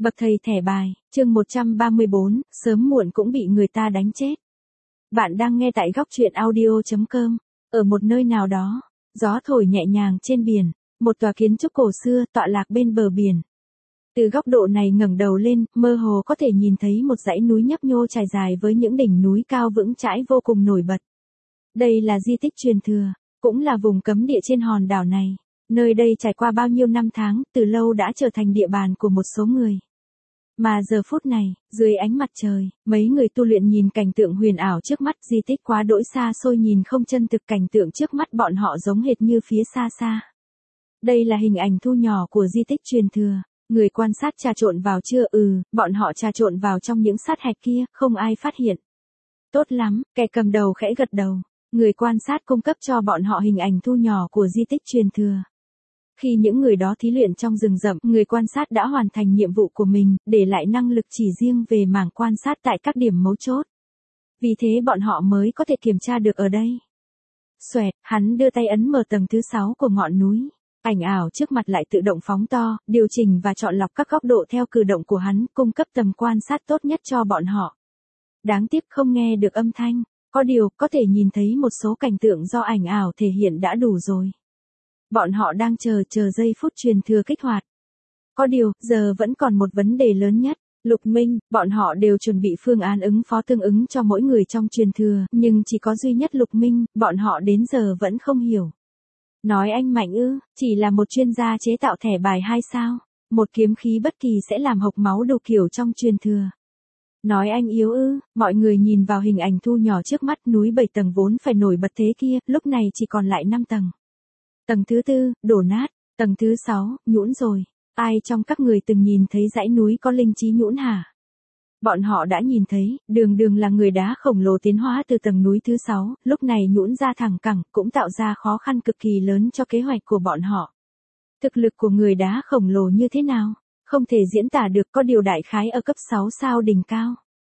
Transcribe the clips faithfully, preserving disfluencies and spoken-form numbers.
Bậc thầy thẻ bài, chương một trăm ba mươi bốn, sớm muộn cũng bị người ta đánh chết. Bạn đang nghe tại góc truyện audio chấm com. Ở một nơi nào đó, gió thổi nhẹ nhàng trên biển, một tòa kiến trúc cổ xưa tọa lạc bên bờ biển. Từ góc độ này ngẩng đầu lên, mơ hồ có thể nhìn thấy một dãy núi nhấp nhô trải dài với những đỉnh núi cao vững chãi vô cùng nổi bật. Đây là di tích truyền thừa, cũng là vùng cấm địa trên hòn đảo này. Nơi đây trải qua bao nhiêu năm tháng, từ lâu đã trở thành địa bàn của một số người. Mà giờ phút này, dưới ánh mặt trời, mấy người tu luyện nhìn cảnh tượng huyền ảo trước mắt, di tích quá đỗi xa xôi nhìn không chân thực, cảnh tượng trước mắt bọn họ giống hệt như phía xa xa. Đây là hình ảnh thu nhỏ của di tích truyền thừa. Người quan sát trà trộn vào chưa? Ừ, bọn họ trà trộn vào trong những sát hạch kia, không ai phát hiện. Tốt lắm, kẻ cầm đầu khẽ gật đầu. Người quan sát cung cấp cho bọn họ hình ảnh thu nhỏ của di tích truyền thừa. Khi những người đó thí luyện trong rừng rậm, người quan sát đã hoàn thành nhiệm vụ của mình, để lại năng lực chỉ riêng về mảng quan sát tại các điểm mấu chốt. Vì thế bọn họ mới có thể kiểm tra được ở đây. Xoẹt, hắn đưa tay ấn mở tầng thứ sáu của ngọn núi. Ảnh ảo trước mặt lại tự động phóng to, điều chỉnh và chọn lọc các góc độ theo cử động của hắn, cung cấp tầm quan sát tốt nhất cho bọn họ. Đáng tiếc không nghe được âm thanh, có điều có thể nhìn thấy một số cảnh tượng do ảnh ảo thể hiện đã đủ rồi. Bọn họ đang chờ chờ giây phút truyền thừa kích hoạt. Có điều, giờ vẫn còn một vấn đề lớn nhất. Lục Minh, bọn họ đều chuẩn bị phương án ứng phó tương ứng cho mỗi người trong truyền thừa, nhưng chỉ có duy nhất Lục Minh, bọn họ đến giờ vẫn không hiểu. Nói anh mạnh ư, chỉ là một chuyên gia chế tạo thẻ bài hay sao? Một kiếm khí bất kỳ sẽ làm hộc máu đủ kiểu trong truyền thừa. Nói anh yếu ư, mọi người nhìn vào hình ảnh thu nhỏ trước mắt, núi bảy tầng vốn phải nổi bật thế kia, lúc này chỉ còn lại năm tầng. Tầng thứ tư, đổ nát, tầng thứ sáu, nhũn rồi. Ai trong các người từng nhìn thấy dãy núi có linh trí nhũn hả? Bọn họ đã nhìn thấy, đường đường là người đá khổng lồ tiến hóa từ tầng núi thứ sáu, lúc này nhũn ra thẳng cẳng, cũng tạo ra khó khăn cực kỳ lớn cho kế hoạch của bọn họ. Thực lực của người đá khổng lồ như thế nào? Không thể diễn tả được, có điều đại khái ở cấp sáu sao đỉnh cao.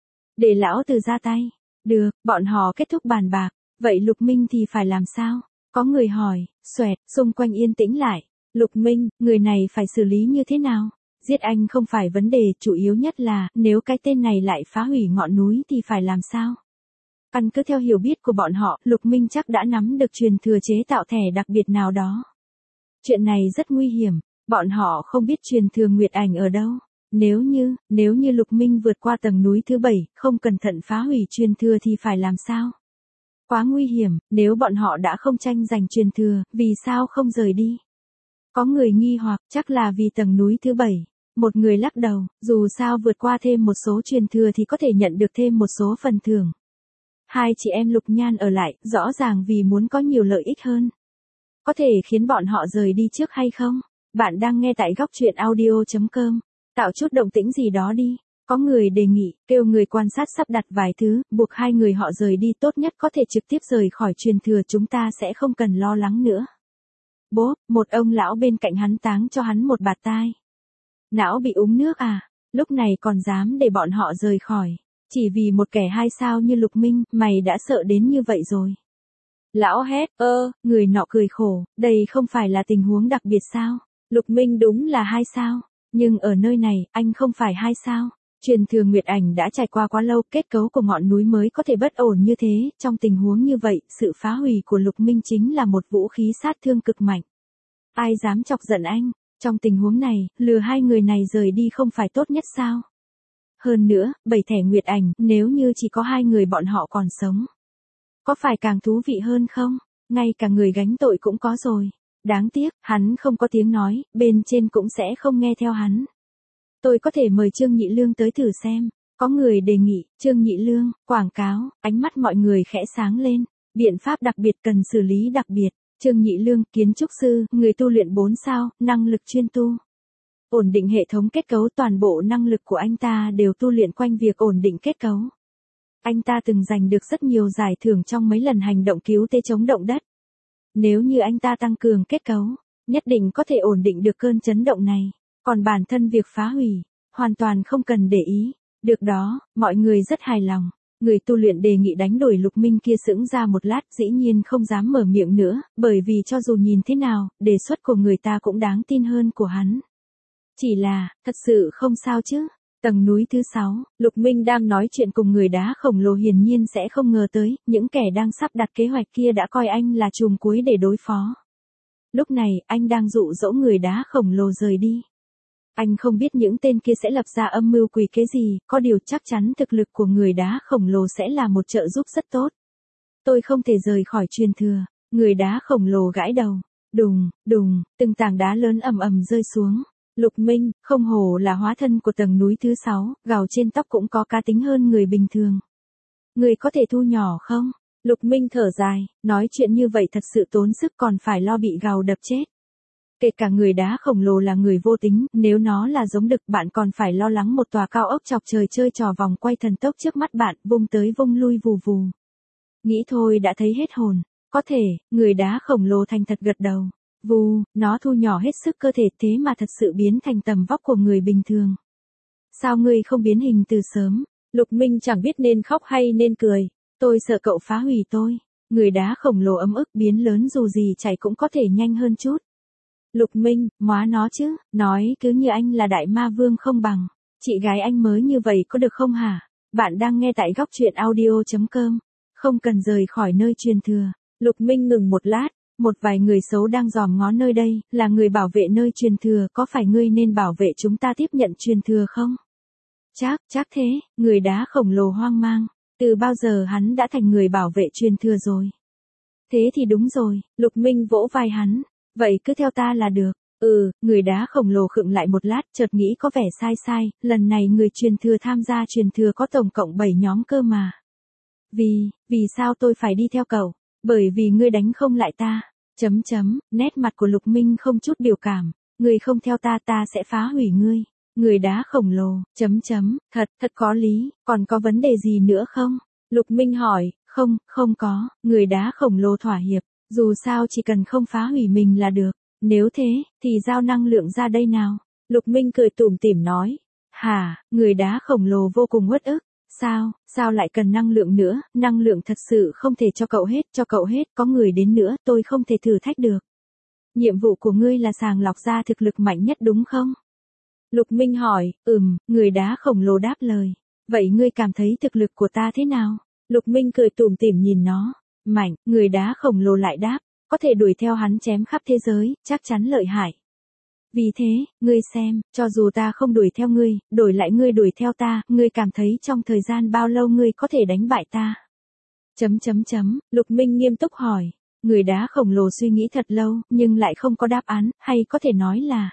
Để lão tử ra tay. Được, bọn họ kết thúc bàn bạc. Vậy Lục Minh thì phải làm sao? Có người hỏi. Xoẹt, xung quanh yên tĩnh lại. Lục Minh, người này phải xử lý như thế nào? Giết anh không phải vấn đề, chủ yếu nhất là, nếu cái tên này lại phá hủy ngọn núi thì phải làm sao? Căn cứ theo hiểu biết của bọn họ, Lục Minh chắc đã nắm được truyền thừa chế tạo thẻ đặc biệt nào đó. Chuyện này rất nguy hiểm, bọn họ không biết truyền thừa Nguyệt Ảnh ở đâu. Nếu như, nếu như Lục Minh vượt qua tầng núi thứ bảy, không cẩn thận phá hủy truyền thừa thì phải làm sao? Quá nguy hiểm, nếu bọn họ đã không tranh giành truyền thừa, vì sao không rời đi? Có người nghi hoặc, chắc là vì tầng núi thứ bảy. Một người lắc đầu, dù sao vượt qua thêm một số truyền thừa thì có thể nhận được thêm một số phần thưởng. Hai chị em Lục Nhan ở lại, rõ ràng vì muốn có nhiều lợi ích hơn. Có thể khiến bọn họ rời đi trước hay không? Bạn đang nghe tại góc truyện audio chấm com. Tạo chút động tĩnh gì đó đi. Có người đề nghị, kêu người quan sát sắp đặt vài thứ, buộc hai người họ rời đi, tốt nhất có thể trực tiếp rời khỏi truyền thừa, chúng ta sẽ không cần lo lắng nữa. Bố, một ông lão bên cạnh hắn táng cho hắn một bạt tai. Não bị uống nước à, lúc này còn dám để bọn họ rời khỏi. Chỉ vì một kẻ hai sao như Lục Minh, mày đã sợ đến như vậy rồi. Lão hét, ơ, người nọ cười khổ, đây không phải là tình huống đặc biệt sao? Lục Minh đúng là hai sao, nhưng ở nơi này, anh không phải hai sao. Truyền thừa Nguyệt Ảnh đã trải qua quá lâu, kết cấu của ngọn núi mới có thể bất ổn như thế, trong tình huống như vậy, sự phá hủy của Lục Minh chính là một vũ khí sát thương cực mạnh. Ai dám chọc giận anh? Trong tình huống này, lừa hai người này rời đi không phải tốt nhất sao? Hơn nữa, bảy thẻ Nguyệt Ảnh, nếu như chỉ có hai người bọn họ còn sống, có phải càng thú vị hơn không? Ngay cả người gánh tội cũng có rồi. Đáng tiếc, hắn không có tiếng nói, bên trên cũng sẽ không nghe theo hắn. Tôi có thể mời Trương Nhị Lương tới thử xem. Có người đề nghị, Trương Nhị Lương, quảng cáo, ánh mắt mọi người khẽ sáng lên. Biện pháp đặc biệt cần xử lý đặc biệt. Trương Nhị Lương, kiến trúc sư, người tu luyện bốn sao, năng lực chuyên tu. Ổn định hệ thống kết cấu, toàn bộ năng lực của anh ta đều tu luyện quanh việc ổn định kết cấu. Anh ta từng giành được rất nhiều giải thưởng trong mấy lần hành động cứu tế chống động đất. Nếu như anh ta tăng cường kết cấu, nhất định có thể ổn định được cơn chấn động này. Còn bản thân việc phá hủy, hoàn toàn không cần để ý. Được đó, mọi người rất hài lòng. Người tu luyện đề nghị đánh đổi Lục Minh kia sững ra một lát, dĩ nhiên không dám mở miệng nữa, bởi vì cho dù nhìn thế nào, đề xuất của người ta cũng đáng tin hơn của hắn. Chỉ là, thật sự không sao chứ. Tầng núi thứ sáu, Lục Minh đang nói chuyện cùng người đá khổng lồ hiển nhiên sẽ không ngờ tới, những kẻ đang sắp đặt kế hoạch kia đã coi anh là trùm cuối để đối phó. Lúc này, anh đang dụ dỗ người đá khổng lồ rời đi. Anh không biết những tên kia sẽ lập ra âm mưu quỷ kế gì, có điều chắc chắn thực lực của người đá khổng lồ sẽ là một trợ giúp rất tốt. Tôi không thể rời khỏi truyền thừa. Người đá khổng lồ gãi đầu. Đùng, đùng, từng tảng đá lớn ầm ầm rơi xuống. Lục Minh, không hổ là hóa thân của tầng núi thứ sáu, gào trên tóc cũng có cá tính hơn người bình thường. Người có thể thu nhỏ không? Lục Minh thở dài, nói chuyện như vậy thật sự tốn sức còn phải lo bị gào đập chết. Kể cả người đá khổng lồ là người vô tính, nếu nó là giống đực bạn còn phải lo lắng một tòa cao ốc chọc trời chơi trò vòng quay thần tốc trước mắt bạn, vung tới vung lui vù vù. Nghĩ thôi đã thấy hết hồn. Có thể, người đá khổng lồ thành thật gật đầu. Vù, nó thu nhỏ hết sức cơ thể thế mà thật sự biến thành tầm vóc của người bình thường. Sao ngươi không biến hình từ sớm? Lục Minh chẳng biết nên khóc hay nên cười. Tôi sợ cậu phá hủy tôi. Người đá khổng lồ ấm ức biến lớn dù gì chạy cũng có thể nhanh hơn chút. Lục Minh, móa nó chứ, nói cứ như anh là đại ma vương không bằng. Chị gái anh mới như vậy có được không hả? Bạn đang nghe tại góc truyện audio chấm com. Không cần rời khỏi nơi truyền thừa. Lục Minh ngừng một lát, một vài người xấu đang dòm ngó nơi đây, là người bảo vệ nơi truyền thừa, có phải ngươi nên bảo vệ chúng ta tiếp nhận truyền thừa không? Chắc, chắc thế, người đá khổng lồ hoang mang, từ bao giờ hắn đã thành người bảo vệ truyền thừa rồi? Thế thì đúng rồi, Lục Minh vỗ vai hắn, vậy cứ theo ta là được. Ừ, người đá khổng lồ khựng lại một lát, chợt nghĩ có vẻ sai sai, lần này người truyền thừa tham gia truyền thừa có tổng cộng bảy nhóm cơ mà. Vì, vì sao tôi phải đi theo cậu? Bởi vì ngươi đánh không lại ta. Chấm chấm, nét mặt của Lục Minh không chút biểu cảm. Ngươi không theo ta ta sẽ phá hủy ngươi. Người đá khổng lồ, chấm chấm, thật, thật có lý, còn có vấn đề gì nữa không? Lục Minh hỏi, không, không có, người đá khổng lồ thỏa hiệp. Dù sao chỉ cần không phá hủy mình là được. Nếu thế, thì giao năng lượng ra đây nào. Lục Minh cười tủm tỉm nói. Hả, người đá khổng lồ vô cùng uất ức. Sao, sao lại cần năng lượng nữa, năng lượng thật sự không thể cho cậu hết, cho cậu hết, có người đến nữa, tôi không thể thử thách được. Nhiệm vụ của ngươi là sàng lọc ra thực lực mạnh nhất đúng không? Lục Minh hỏi, ừm, người đá khổng lồ đáp lời. Vậy ngươi cảm thấy thực lực của ta thế nào? Lục Minh cười tủm tỉm nhìn nó. Mạnh, người đá khổng lồ lại đáp, có thể đuổi theo hắn chém khắp thế giới, chắc chắn lợi hại. Vì thế, ngươi xem, cho dù ta không đuổi theo ngươi, đổi lại ngươi đuổi theo ta, ngươi cảm thấy trong thời gian bao lâu ngươi có thể đánh bại ta? Chấm chấm chấm, Lục Minh nghiêm túc hỏi. Người đá khổng lồ suy nghĩ thật lâu, nhưng lại không có đáp án, hay có thể nói là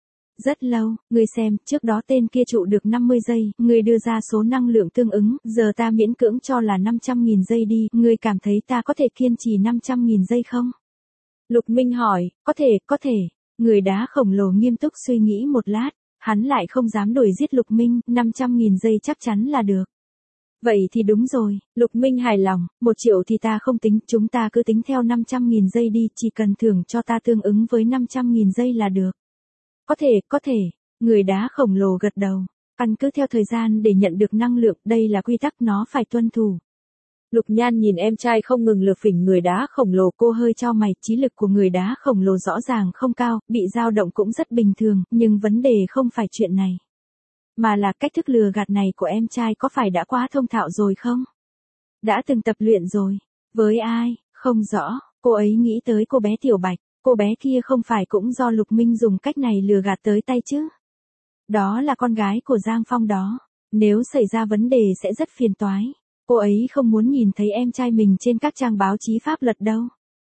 rất lâu. Ngươi xem, trước đó tên kia trụ được năm mươi giây, ngươi đưa ra số năng lượng tương ứng, giờ ta miễn cưỡng cho là năm trăm nghìn giây đi, ngươi cảm thấy ta có thể kiên trì năm trăm nghìn giây không? Lục Minh hỏi, có thể, có thể. Người đá khổng lồ nghiêm túc suy nghĩ một lát, hắn lại không dám đuổi giết Lục Minh, năm trăm nghìn giây chắc chắn là được. Vậy thì đúng rồi, Lục Minh hài lòng, một triệu thì ta không tính, chúng ta cứ tính theo năm trăm nghìn giây đi, chỉ cần thưởng cho ta tương ứng với năm trăm nghìn giây là được. Có thể, có thể, người đá khổng lồ gật đầu, căn cứ theo thời gian để nhận được năng lượng, đây là quy tắc nó phải tuân thủ. Lục Nhan nhìn em trai không ngừng lừa phỉnh người đá khổng lồ, cô hơi chau mày, trí lực của người đá khổng lồ rõ ràng không cao, bị dao động cũng rất bình thường, nhưng vấn đề không phải chuyện này. Mà là cách thức lừa gạt này của em trai có phải đã quá thông thạo rồi không? Đã từng tập luyện rồi. Với ai? Không rõ, cô ấy nghĩ tới cô bé Tiểu Bạch, cô bé kia không phải cũng do Lục Minh dùng cách này lừa gạt tới tay chứ? Đó là con gái của Giang Phong đó. Nếu xảy ra vấn đề sẽ rất phiền toái. Cô ấy không muốn nhìn thấy em trai mình trên các trang báo chí pháp luật đâu.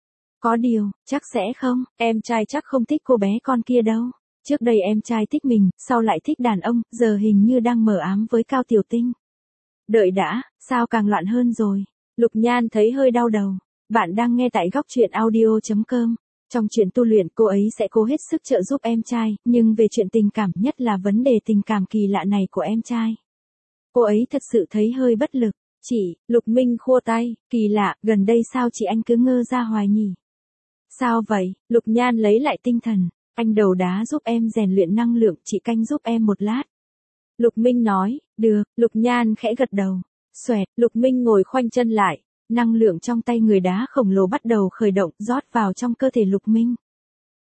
Có điều, chắc sẽ không, em trai chắc không thích cô bé con kia đâu. Trước đây em trai thích mình, sau lại thích đàn ông, giờ hình như đang mờ ám với Cao Tiểu Tinh. Đợi đã, sao càng loạn hơn rồi. Lục Nhan thấy hơi đau đầu. Bạn đang nghe tại góc truyện audio chấm com. Trong chuyện tu luyện cô ấy sẽ cố hết sức trợ giúp em trai, nhưng về chuyện tình cảm, nhất là vấn đề tình cảm kỳ lạ này của em trai, cô ấy thật sự thấy hơi bất lực. Chị, Lục Minh khua tay, kỳ lạ, gần đây sao chị anh cứ ngơ ra hoài nhỉ? Sao vậy? Lục Nhan lấy lại tinh thần, anh đầu đá giúp em rèn luyện năng lượng, chị canh giúp em một lát. Lục Minh nói, được, Lục Nhan khẽ gật đầu. Xoẹt, Lục Minh ngồi khoanh chân lại, năng lượng trong tay người đá khổng lồ bắt đầu khởi động, rót vào trong cơ thể Lục Minh.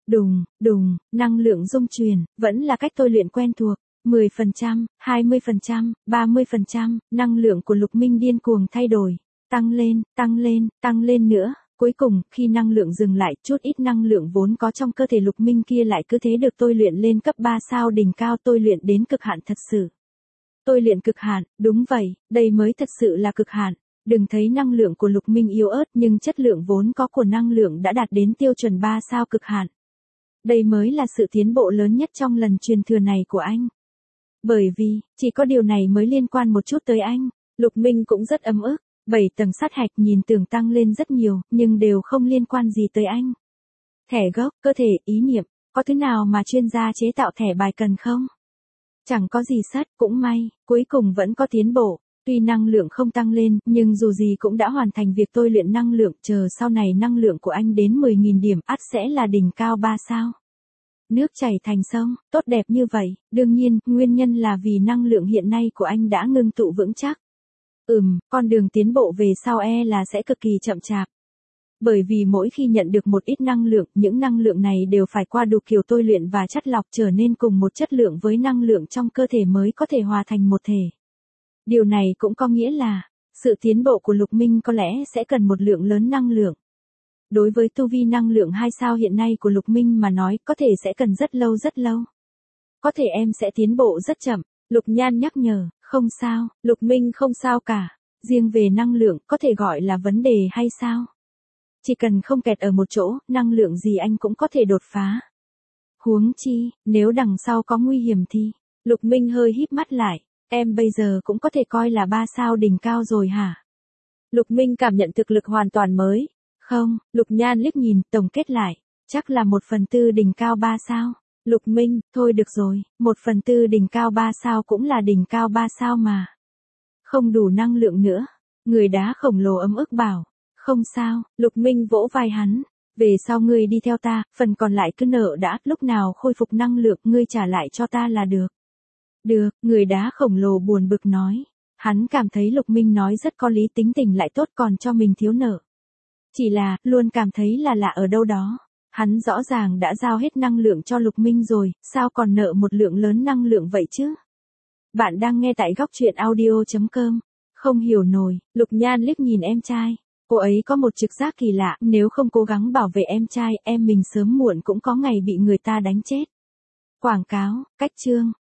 Đùng, đùng, năng lượng dung truyền, vẫn là cách tôi luyện quen thuộc. mười phần trăm, hai mươi phần trăm, ba mươi phần trăm, năng lượng của Lục Minh điên cuồng thay đổi. Tăng lên, tăng lên, tăng lên nữa. Cuối cùng, khi năng lượng dừng lại, chút ít năng lượng vốn có trong cơ thể Lục Minh kia lại cứ thế được tôi luyện lên cấp ba sao đỉnh cao, tôi luyện đến cực hạn thật sự. Tôi luyện cực hạn, đúng vậy, đây mới thật sự là cực hạn. Đừng thấy năng lượng của Lục Minh yếu ớt nhưng chất lượng vốn có của năng lượng đã đạt đến tiêu chuẩn ba sao cực hạn. Đây mới là sự tiến bộ lớn nhất trong lần truyền thừa này của anh. Bởi vì, chỉ có điều này mới liên quan một chút tới anh. Lục Minh cũng rất ấm ức. Bảy tầng sát hạch nhìn tưởng tăng lên rất nhiều, nhưng đều không liên quan gì tới anh. Thẻ gốc, cơ thể, ý niệm, có thứ nào mà chuyên gia chế tạo thẻ bài cần không? Chẳng có gì sất, cũng may, cuối cùng vẫn có tiến bộ. Tuy năng lượng không tăng lên, nhưng dù gì cũng đã hoàn thành việc tôi luyện năng lượng, chờ sau này năng lượng của anh đến mười nghìn điểm, ắt sẽ là đỉnh cao ba sao. Nước chảy thành sông, tốt đẹp như vậy, đương nhiên, nguyên nhân là vì năng lượng hiện nay của anh đã ngưng tụ vững chắc. Ừm, con đường tiến bộ về sau e là sẽ cực kỳ chậm chạp. Bởi vì mỗi khi nhận được một ít năng lượng, những năng lượng này đều phải qua đủ kiểu tôi luyện và chắt lọc trở nên cùng một chất lượng với năng lượng trong cơ thể mới có thể hòa thành một thể. Điều này cũng có nghĩa là, sự tiến bộ của Lục Minh có lẽ sẽ cần một lượng lớn năng lượng. Đối với tu vi năng lượng hai sao hiện nay của Lục Minh mà nói, có thể sẽ cần rất lâu rất lâu. Có thể em sẽ tiến bộ rất chậm, Lục Nhan nhắc nhở, không sao, Lục Minh không sao cả. Riêng về năng lượng, có thể gọi là vấn đề hay sao? Chỉ cần không kẹt ở một chỗ, năng lượng gì anh cũng có thể đột phá. Huống chi, nếu đằng sau có nguy hiểm thì, Lục Minh hơi híp mắt lại, em bây giờ cũng có thể coi là ba sao đỉnh cao rồi hả? Lục Minh cảm nhận thực lực hoàn toàn mới. Không, Lục Nhan liếc nhìn, tổng kết lại, chắc là một phần tư đỉnh cao ba sao. Lục Minh, thôi được rồi, một phần tư đỉnh cao ba sao cũng là đỉnh cao ba sao mà. Không đủ năng lượng nữa. Người đá khổng lồ ấm ức bảo. Không sao, Lục Minh vỗ vai hắn. Về sau ngươi đi theo ta, phần còn lại cứ nợ đã, lúc nào khôi phục năng lượng ngươi trả lại cho ta là được. Được, người đá khổng lồ buồn bực nói. Hắn cảm thấy Lục Minh nói rất có lý, tính tình lại tốt còn cho mình thiếu nợ. Chỉ là, luôn cảm thấy là lạ ở đâu đó. Hắn rõ ràng đã giao hết năng lượng cho Lục Minh rồi, sao còn nợ một lượng lớn năng lượng vậy chứ? Bạn đang nghe tại góc truyện audio chấm com. Không hiểu nổi, Lục Nhan liếc nhìn em trai. Cô ấy có một trực giác kỳ lạ, nếu không cố gắng bảo vệ em trai, em mình sớm muộn cũng có ngày bị người ta đánh chết. Quảng cáo, cách chương,